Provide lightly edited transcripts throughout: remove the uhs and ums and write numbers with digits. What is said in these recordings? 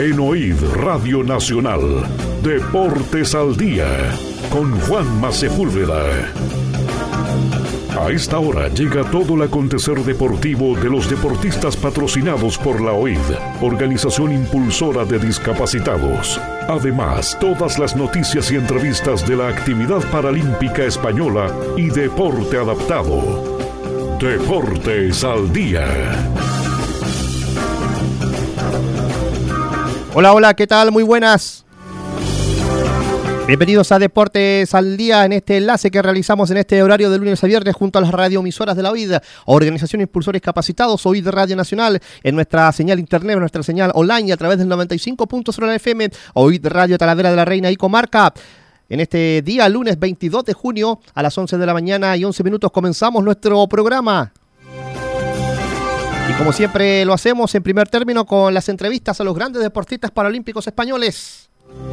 En OID Radio Nacional, Deportes al Día, con Juanma Sepúlveda. A esta hora llega todo el acontecer deportivo de los deportistas patrocinados por la OID, Organización Impulsora de Discapacitados. Además, todas las noticias y entrevistas de la actividad paralímpica española y deporte adaptado. Deportes al Día. Hola, hola, ¿qué tal? Muy buenas. Bienvenidos a Deportes al Día en este enlace que realizamos en este horario de lunes a viernes junto a las radioemisoras de la OID, Organización Impulsores Capacitados, OID Radio Nacional, en nuestra señal internet, en nuestra señal online y a través del 95.0 de la FM, OID Radio Talavera de la Reina y Comarca. En este día, lunes 22 de junio, a las 11 de la mañana y 11 minutos comenzamos nuestro programa. Y como siempre lo hacemos en primer término con las entrevistas a los grandes deportistas paralímpicos españoles.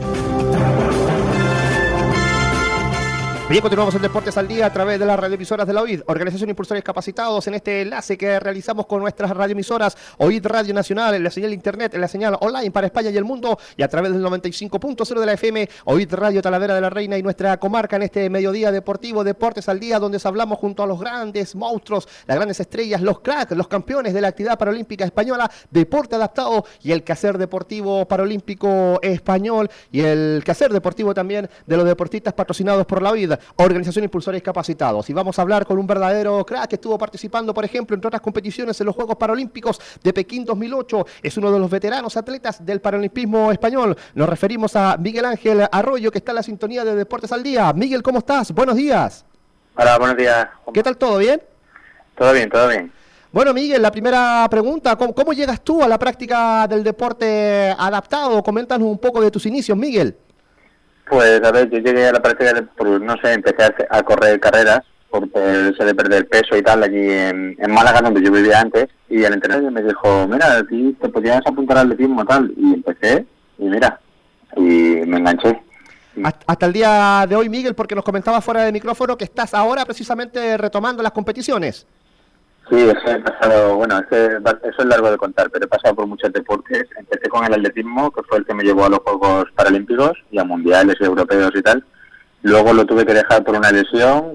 Bien, continuamos en Deportes al Día a través de las radioemisoras de la OID, Organización Impulsores Capacitados, en este enlace que realizamos con nuestras radioemisoras OID Radio Nacional, en la señal internet, en la señal online para España y el mundo, y a través del 95.0 de la FM, OID Radio Talavera de la Reina y nuestra comarca en este mediodía deportivo, Deportes al Día, donde hablamos junto a los grandes monstruos, las grandes estrellas, los cracks, los campeones de la actividad paralímpica española, deporte adaptado y el quehacer deportivo paralímpico español y el quehacer deportivo también de los deportistas patrocinados por la OID, Organización Impulsores Capacitados. Y vamos a hablar con un verdadero crack que estuvo participando, por ejemplo, entre otras competiciones en los Juegos Paralímpicos de Pekín 2008. Es uno de los veteranos atletas del paralimpismo español. Nos referimos a Miguel Ángel Arroyo, que está en la sintonía de Deportes al Día. Miguel, ¿cómo estás? Buenos días. Hola, buenos días. ¿Qué tal? ¿Todo bien? Todo bien, todo bien. Bueno, Miguel, la primera pregunta, ¿cómo llegas tú a la práctica del deporte adaptado? Coméntanos un poco de tus inicios, Miguel. Pues, a ver, yo llegué a la práctica, no sé, empecé a correr carreras por eso de perder peso y tal, allí en Málaga, donde yo vivía antes, y el entrenador me dijo, mira, aquí te podías apuntar al atletismo tal, y empecé, y mira, y me enganché. Hasta el día de hoy, Miguel, porque nos comentabas fuera de micrófono que estás ahora precisamente retomando las competiciones. Sí, he pasado, bueno, eso es largo de contar, pero he pasado por muchos deportes. Empecé con el atletismo, que fue el que me llevó a los Juegos Paralímpicos y a mundiales y europeos y tal. Luego lo tuve que dejar por una lesión,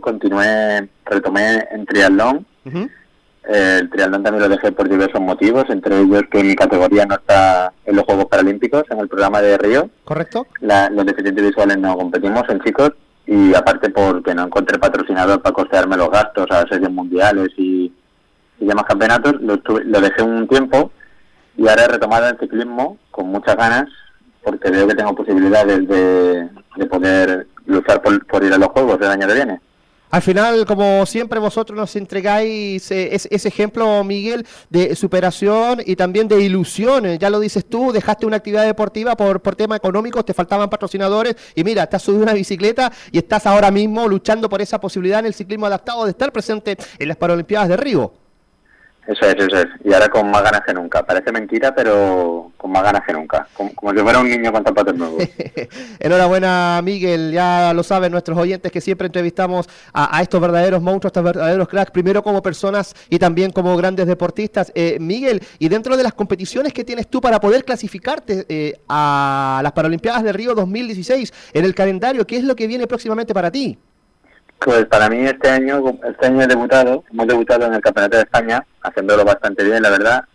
retomé en triatlón. Uh-huh. El triatlón también lo dejé por diversos motivos, entre ellos que mi categoría no está en los Juegos Paralímpicos, en el programa de Río. Correcto. Los deficientes visuales no competimos en chicos, y aparte porque no encontré patrocinador para costearme los gastos a series mundiales y demás campeonatos, lo dejé un tiempo y ahora he retomado el ciclismo con muchas ganas porque veo que tengo posibilidades de poder luchar por ir a los Juegos el año que viene. Al final, como siempre, vosotros nos entregáis ese ejemplo, Miguel, de superación y también de ilusión. Ya lo dices tú, dejaste una actividad deportiva por temas económicos, te faltaban patrocinadores y mira, te has subido una bicicleta y estás ahora mismo luchando por esa posibilidad en el ciclismo adaptado de estar presente en las Paralimpiadas de Río. Eso es. Y ahora con más ganas que nunca. Parece mentira, pero con más ganas que nunca. Como si fuera un niño con zapatos nuevos. Enhorabuena, Miguel. Ya lo saben nuestros oyentes que siempre entrevistamos a estos verdaderos monstruos, a estos verdaderos cracks, primero como personas y también como grandes deportistas. Miguel, y dentro de las competiciones que tienes tú para poder clasificarte a las Paralimpiadas de Río 2016 en el calendario, ¿qué es lo que viene próximamente para ti? Pues para mí este año hemos debutado en el Campeonato de España, haciéndolo bastante bien, la verdad,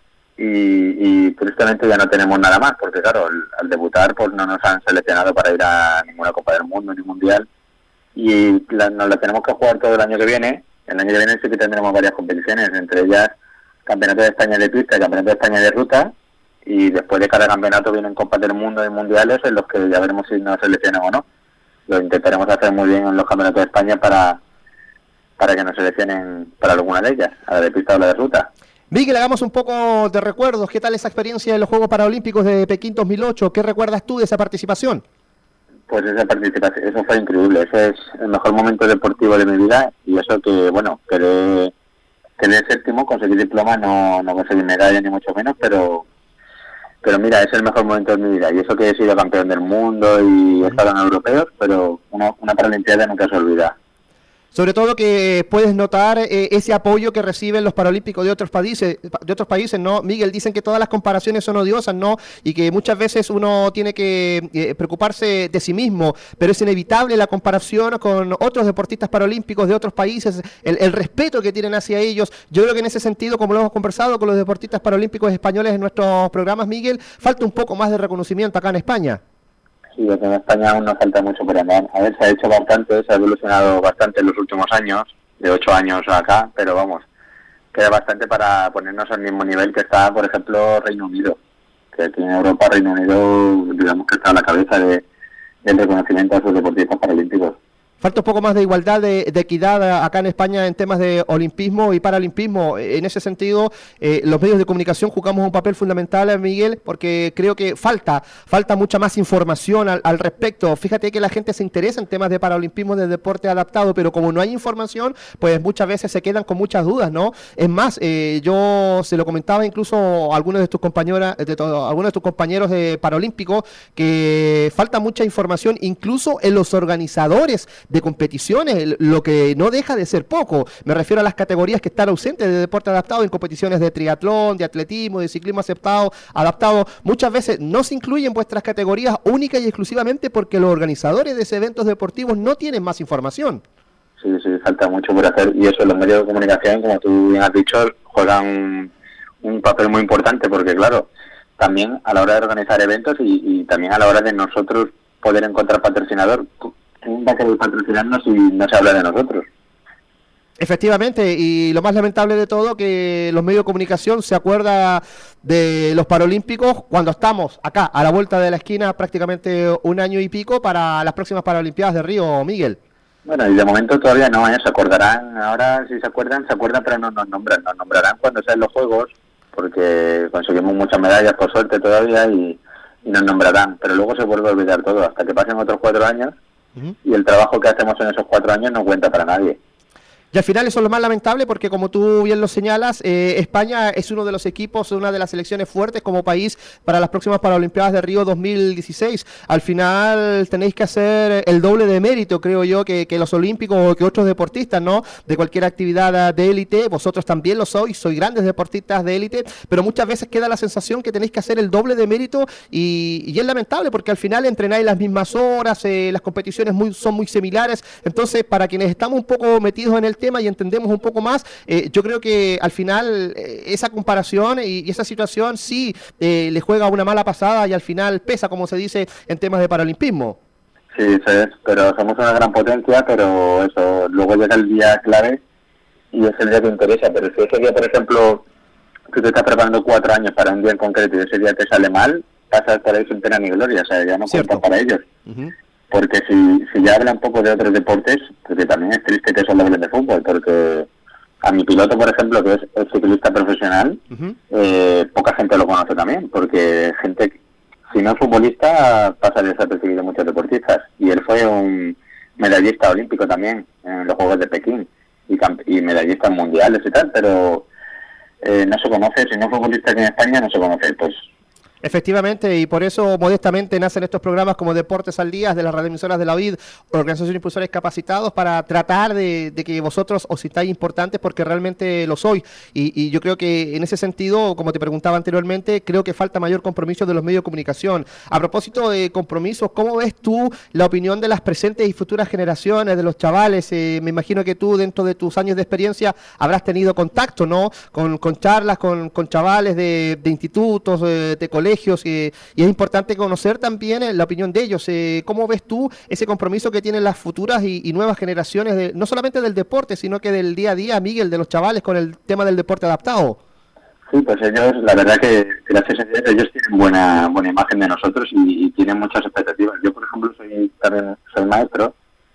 y tristemente ya no tenemos nada más, porque claro, al debutar pues no nos han seleccionado para ir a ninguna Copa del Mundo ni Mundial, y nos la tenemos que jugar todo el año que viene. El año que viene sí que tendremos varias competiciones, entre ellas Campeonato de España de pista y Campeonato de España de ruta, y después de cada campeonato vienen Copas del Mundo y Mundiales en los que ya veremos si nos seleccionan o no. Lo intentaremos hacer muy bien en los campeonatos de España para que nos seleccionen para alguna de ellas, a la de pista o la de ruta. Miguel, hagamos un poco de recuerdos. ¿Qué tal esa experiencia en los Juegos Paralímpicos de Pekín 2008? ¿Qué recuerdas tú de esa participación? Pues esa participación, eso fue increíble. Ese es el mejor momento deportivo de mi vida y eso que, bueno, quedé séptimo, conseguí diploma, no conseguí medalla ni mucho menos, pero mira, es el mejor momento de mi vida, y eso que he sido campeón del mundo y he estado en europeos, pero una Paralimpiada nunca se olvida. Sobre todo que puedes notar ese apoyo que reciben los paralímpicos de otros países, ¿no? Miguel, dicen que todas las comparaciones son odiosas, ¿no? Y que muchas veces uno tiene que preocuparse de sí mismo, pero es inevitable la comparación con otros deportistas paralímpicos de otros países, el respeto que tienen hacia ellos. Yo creo que en ese sentido, como lo hemos conversado con los deportistas paralímpicos españoles en nuestros programas, Miguel, falta un poco más de reconocimiento acá en España. Sí, porque en España aún nos falta mucho por andar. A ver, se ha hecho bastante, se ha evolucionado bastante en los últimos años, de 8 años acá, pero vamos, queda bastante para ponernos al mismo nivel que está, por ejemplo, Reino Unido. Que aquí en Europa, Reino Unido, digamos que está a la cabeza del reconocimiento a sus deportistas paralímpicos. Falta un poco más de igualdad, de equidad acá en España en temas de olimpismo y paralimpismo. En ese sentido, los medios de comunicación jugamos un papel fundamental, Miguel, porque creo que falta mucha más información al respecto. Fíjate que la gente se interesa en temas de paralimpismo, de deporte adaptado, pero como no hay información, pues muchas veces se quedan con muchas dudas, ¿no? Es más, yo se lo comentaba incluso a algunos de tus compañeros, de paralímpicos, que falta mucha información, incluso en los organizadores de competiciones, lo que no deja de ser poco. Me refiero a las categorías que están ausentes de deporte adaptado en competiciones de triatlón, de atletismo, de ciclismo adaptado. Muchas veces no se incluyen vuestras categorías única y exclusivamente porque los organizadores de esos eventos deportivos no tienen más información. Sí, falta mucho por hacer, y eso, los medios de comunicación, como tú bien has dicho, juegan un papel muy importante, porque claro, también a la hora de organizar eventos y también a la hora de nosotros poder encontrar patrocinador, ¿quién va a querer patrocinarnos si no se habla de nosotros? Efectivamente, y lo más lamentable de todo, que los medios de comunicación se acuerdan de los Paralímpicos cuando estamos acá, a la vuelta de la esquina, prácticamente un año y pico para las próximas Paralimpiadas de Río, Miguel. Bueno, y de momento todavía no, se acordarán, ahora si se acuerdan, pero no nos nombran, nos nombrarán cuando sean los Juegos, porque conseguimos muchas medallas por suerte todavía y nos nombrarán, pero luego se vuelve a olvidar todo, hasta que pasen otros 4 años. Y el trabajo que hacemos en esos 4 años no cuenta para nadie. Y al final eso es lo más lamentable porque, como tú bien lo señalas, España es uno de los equipos, una de las selecciones fuertes como país para las próximas Paralimpiadas de Río 2016. Al final tenéis que hacer el doble de mérito, creo yo, que los olímpicos o que otros deportistas, ¿no? De cualquier actividad de élite. Vosotros también lo sois grandes deportistas de élite, pero muchas veces queda la sensación que tenéis que hacer el doble de mérito y es lamentable porque al final entrenáis las mismas horas, las competiciones son muy similares. Entonces, para quienes estamos un poco metidos en el tema y entendemos un poco más, yo creo que al final esa comparación y esa situación sí le juega una mala pasada y al final pesa, como se dice en temas de paralimpismo. Sí, eso es, pero somos una gran potencia, pero eso, luego llega el día clave y es el día que interesa, pero si ese día, por ejemplo, tú te estás preparando 4 años para un día en concreto y ese día te sale mal, pasas por ahí sin pena ni gloria, o sea, ya no cuenta para ellos. Porque si ya hablan un poco de otros deportes, porque también es triste que solo hablen de fútbol, porque a mi piloto, por ejemplo, que es ciclista profesional, poca gente lo conoce también, porque gente, si no es futbolista, pasa desapercibido muchos deportistas, y él fue un medallista olímpico también en los Juegos de Pekín, y medallistas mundiales y tal, pero no se conoce, si no es futbolista aquí en España no se conoce, pues. Efectivamente, y por eso modestamente nacen estos programas como Deportes al Día de las radioemisoras de la OID, Organización de Impulsores Capacitados, para tratar de que vosotros os sintáis importantes porque realmente lo sois. Y yo creo que en ese sentido, como te preguntaba anteriormente, creo que falta mayor compromiso de los medios de comunicación. A propósito de compromisos, ¿cómo ves tú la opinión de las presentes y futuras generaciones, de los chavales? Me imagino que tú, dentro de tus años de experiencia, habrás tenido contacto, ¿no? Con charlas, con chavales de institutos, de colegios, y es importante conocer también la opinión de ellos. ¿Cómo ves tú ese compromiso que tienen las futuras y nuevas generaciones, no solamente del deporte, sino que del día a día, Miguel, de los chavales con el tema del deporte adaptado? Sí, pues ellos, la verdad que gracias a Dios, ellos tienen buena imagen de nosotros y tienen muchas expectativas. Yo, por ejemplo, soy maestro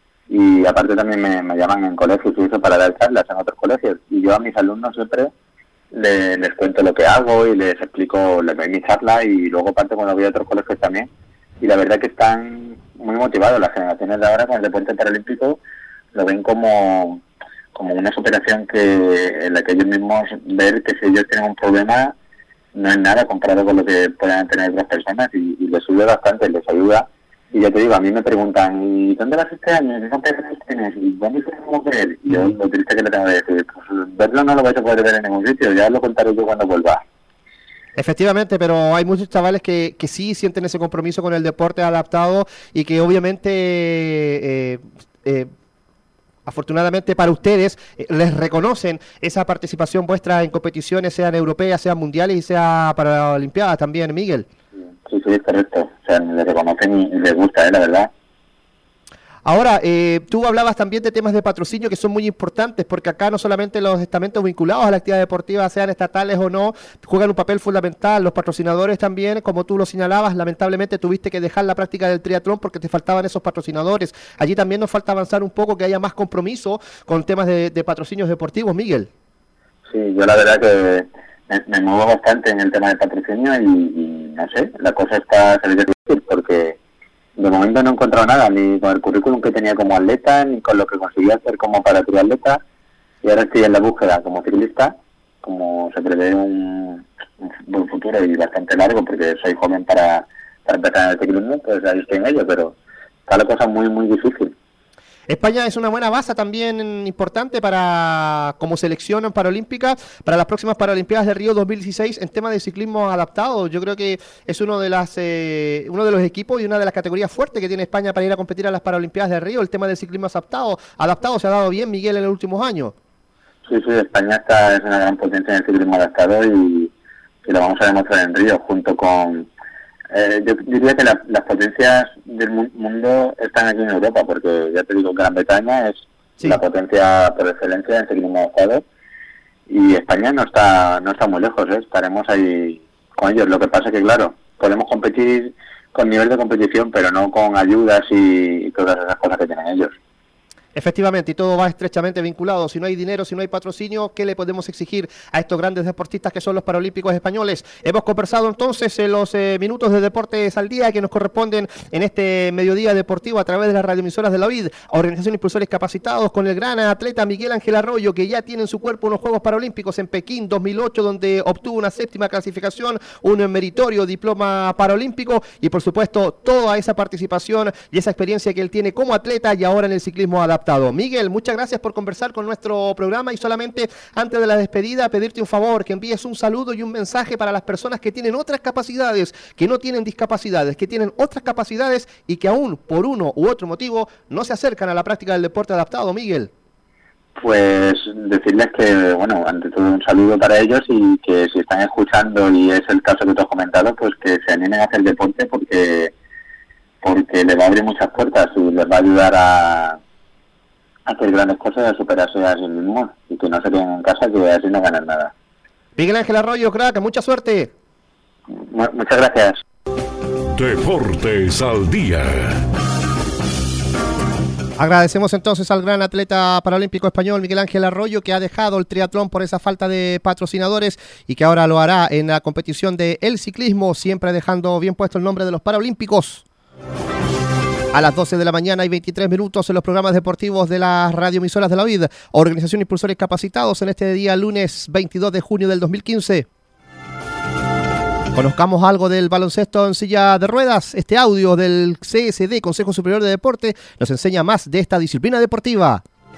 y aparte también me llaman en colegios y eso para dar charlas en otros colegios. Y yo a mis alumnos siempre les cuento lo que hago y les explico mi charla y luego parte cuando voy a otros colegios también. Y la verdad que están muy motivados. Las generaciones de ahora con el deporte paralímpico lo ven como una superación en la que ellos mismos ver que si ellos tienen un problema no es nada comparado con lo que puedan tener otras personas y les sube bastante, les ayuda Y ya te digo, a mí me preguntan, ¿y dónde vas este año? ¿Qué campeonatos tienes? ¿Y dónde tenemos que ver? Y yo lo triste que le tengo que decir, pues verlo no lo vais a poder ver en ningún sitio, ya lo contaré yo cuando vuelva. Efectivamente, pero hay muchos chavales que sí sienten ese compromiso con el deporte adaptado y que obviamente afortunadamente para ustedes les reconocen esa participación vuestra en competiciones, sean europeas, sean mundiales y sea para la Olimpiada también, Miguel. Sí, es correcto. O sea, le reconocen y les gusta, la verdad. Ahora, tú hablabas también de temas de patrocinio que son muy importantes, porque acá no solamente los estamentos vinculados a la actividad deportiva, sean estatales o no, juegan un papel fundamental. Los patrocinadores también, como tú lo señalabas, lamentablemente tuviste que dejar la práctica del triatlón porque te faltaban esos patrocinadores. Allí también nos falta avanzar un poco, que haya más compromiso con temas de patrocinios deportivos, Miguel. Sí, yo la verdad que me muevo bastante en el tema de patrocinio y no sé, la cosa está difícil porque de momento no he encontrado nada, ni con el currículum que tenía como atleta, ni con lo que conseguí hacer como para triatleta, y ahora estoy en la búsqueda como ciclista, como se prevé un buen futuro y bastante largo, porque soy joven para empezar en el ciclismo, pues ahí estoy en ello, pero está la cosa muy, muy difícil. España es una buena base también importante para como selección paralímpica para las próximas Paralimpiadas de Río 2016 en tema de ciclismo adaptado. Yo creo que es uno de los equipos y una de las categorías fuertes que tiene España para ir a competir a las Paralimpiadas de Río. El tema del ciclismo adaptado se ha dado bien, Miguel, en los últimos años. Sí, España es una gran potencia en el ciclismo adaptado y lo vamos a demostrar en Río junto con... yo diría que las potencias del mundo están aquí en Europa, porque ya te digo, Gran Bretaña es la potencia por excelencia en ciclismo adaptado y España no está muy lejos, estaremos ahí con ellos. Lo que pasa es que, claro, podemos competir con nivel de competición, pero no con ayudas y todas esas cosas que tienen ellos. Efectivamente, y todo va estrechamente vinculado. Si no hay dinero, si no hay patrocinio, ¿qué le podemos exigir a estos grandes deportistas que son los paralímpicos españoles? Hemos conversado entonces en los minutos de Deportes al Día que nos corresponden en este mediodía deportivo a través de las radioemisoras de la OID, Organización Impulsores Capacitados, con el gran atleta Miguel Ángel Arroyo, que ya tiene en su cuerpo unos Juegos Paralímpicos en Pekín 2008, donde obtuvo una 7ª clasificación, un meritorio diploma paralímpico y, por supuesto, toda esa participación y esa experiencia que él tiene como atleta y ahora en el ciclismo adaptado. Miguel, muchas gracias por conversar con nuestro programa y solamente antes de la despedida pedirte un favor, que envíes un saludo y un mensaje para las personas que tienen otras capacidades, que no tienen discapacidades, que tienen otras capacidades y que aún por uno u otro motivo no se acercan a la práctica del deporte adaptado, Miguel. Pues decirles que, bueno, ante todo un saludo para ellos y que si están escuchando y es el caso que tú has comentado, pues que se animen a hacer deporte porque les va a abrir muchas puertas y les va a ayudar a hacer grandes cosas, a superarse a sí mismos y que no se queden en casa, que así no ganan nada. Miguel Ángel Arroyo, crack, mucha suerte. Muchas gracias. Deportes al Día. Agradecemos entonces al gran atleta paralímpico español Miguel Ángel Arroyo, que ha dejado el triatlón por esa falta de patrocinadores y que ahora lo hará en la competición de el ciclismo, siempre dejando bien puesto el nombre de los Paralímpicos. A las 12 de la mañana y 23 minutos en los programas deportivos de las radioemisoras de la OID, Organización Impulsores Capacitados, en este día lunes 22 de junio del 2015. Conozcamos algo del baloncesto en silla de ruedas. Este audio del CSD, Consejo Superior de Deporte, nos enseña más de esta disciplina deportiva.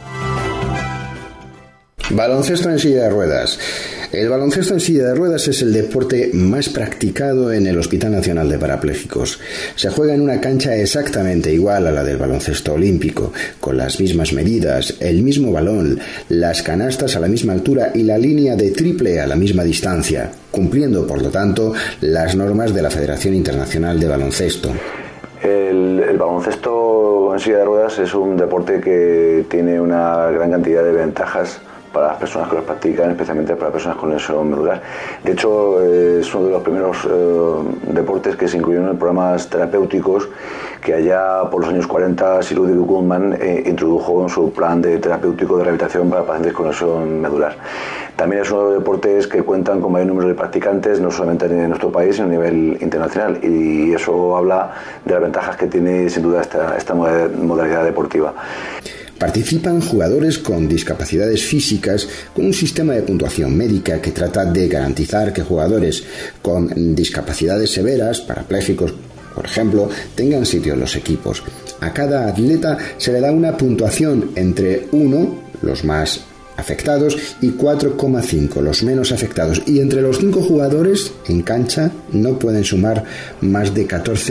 Baloncesto en silla de ruedas. El baloncesto en silla de ruedas es el deporte más practicado en el Hospital Nacional de Parapléjicos. Se juega en una cancha exactamente igual a la del baloncesto olímpico, con las mismas medidas, el mismo balón, las canastas a la misma altura y la línea de triple a la misma distancia, cumpliendo, por lo tanto, las normas de la Federación Internacional de Baloncesto. El baloncesto en silla de ruedas es un deporte que tiene una gran cantidad de ventajas para las personas que lo practican, especialmente para las personas con lesión medular. De hecho, es uno de los primeros deportes que se incluyeron en programas terapéuticos que allá por los años 40 Sir Ludwig Guttmann introdujo en su plan de terapéutico de rehabilitación para pacientes con lesión medular. También es uno de los deportes que cuentan con mayor número de practicantes, no solamente en nuestro país, sino a nivel internacional. Y eso habla de las ventajas que tiene, sin duda, esta modalidad deportiva. Participan jugadores con discapacidades físicas con un sistema de puntuación médica que trata de garantizar que jugadores con discapacidades severas, parapléjicos por ejemplo, tengan sitio en los equipos. A cada atleta se le da una puntuación entre 1, los más afectados, y 4,5, los menos afectados. Y entre los 5 jugadores en cancha no pueden sumar más de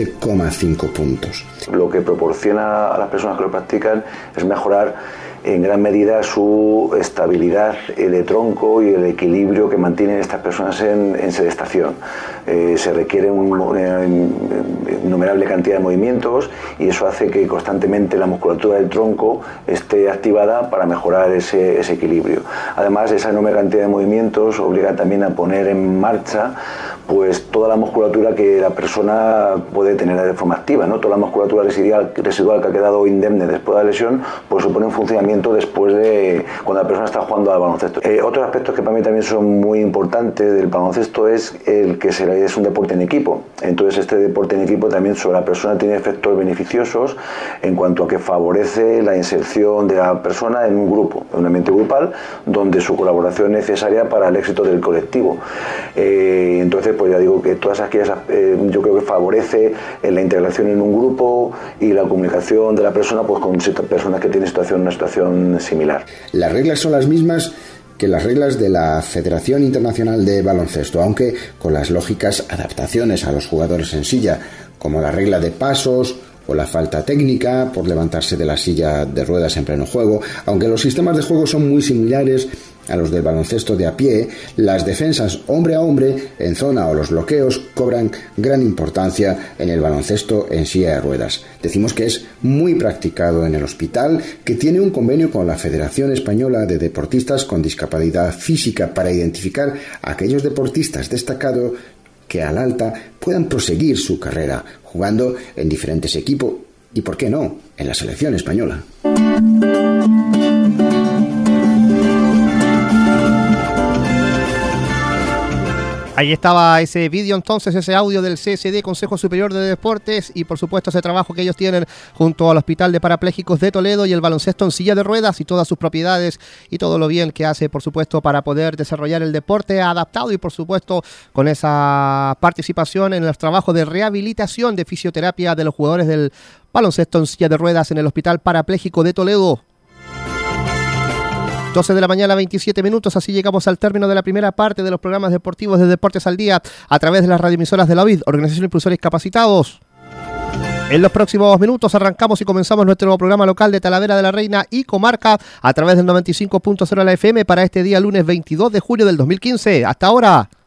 14,5 puntos. Lo que proporciona a las personas que lo practican es mejorar en gran medida su estabilidad de tronco y el equilibrio que mantienen estas personas en sedestación. Se requiere una innumerable cantidad de movimientos y eso hace que constantemente la musculatura del tronco esté activada para mejorar ese equilibrio. Además, esa enorme cantidad de movimientos obliga también a poner en marcha pues toda la musculatura que la persona puede tener de forma activa, ¿no? Toda la musculatura residual que ha quedado indemne después de la lesión, pues supone un funcionamiento después de cuando la persona está jugando al baloncesto. Otros aspectos que para mí también son muy importantes del baloncesto es el que es un deporte en equipo. Entonces este deporte en equipo también sobre la persona tiene efectos beneficiosos en cuanto a que favorece la inserción de la persona en un grupo, en un ambiente grupal, donde su colaboración es necesaria para el éxito del colectivo. Entonces, pues ya digo que todas aquellas, yo creo que favorece la integración en un grupo y la comunicación de la persona pues con personas que tienen una situación similar. Las reglas son las mismas que las reglas de la Federación Internacional de Baloncesto, aunque con las lógicas adaptaciones a los jugadores en silla, como la regla de pasos o la falta técnica por levantarse de la silla de ruedas en pleno juego. Aunque los sistemas de juego son muy similares a los del baloncesto de a pie, las defensas hombre a hombre en zona o los bloqueos cobran gran importancia en el baloncesto en silla de ruedas. Decimos que es muy practicado en el hospital, que tiene un convenio con la Federación Española de Deportistas con Discapacidad Física para identificar a aquellos deportistas destacados que al alta puedan proseguir su carrera jugando en diferentes equipos y, ¿por qué no?, en la selección española. Ahí estaba ese vídeo entonces, ese audio del CSD, Consejo Superior de Deportes, y por supuesto ese trabajo que ellos tienen junto al Hospital de Parapléjicos de Toledo y el baloncesto en silla de ruedas y todas sus propiedades y todo lo bien que hace, por supuesto, para poder desarrollar el deporte adaptado y por supuesto con esa participación en los trabajos de rehabilitación de fisioterapia de los jugadores del baloncesto en silla de ruedas en el Hospital Parapléjico de Toledo. 12 de la mañana, 27 minutos, así llegamos al término de la primera parte de los programas deportivos de Deportes al Día a través de las radioemisoras de la UID, Organización de Impulsores Capacitados. En los próximos minutos arrancamos y comenzamos nuestro programa local de Talavera de la Reina y Comarca a través del 95.0 de la FM para este día lunes 22 de julio del 2015. Hasta ahora.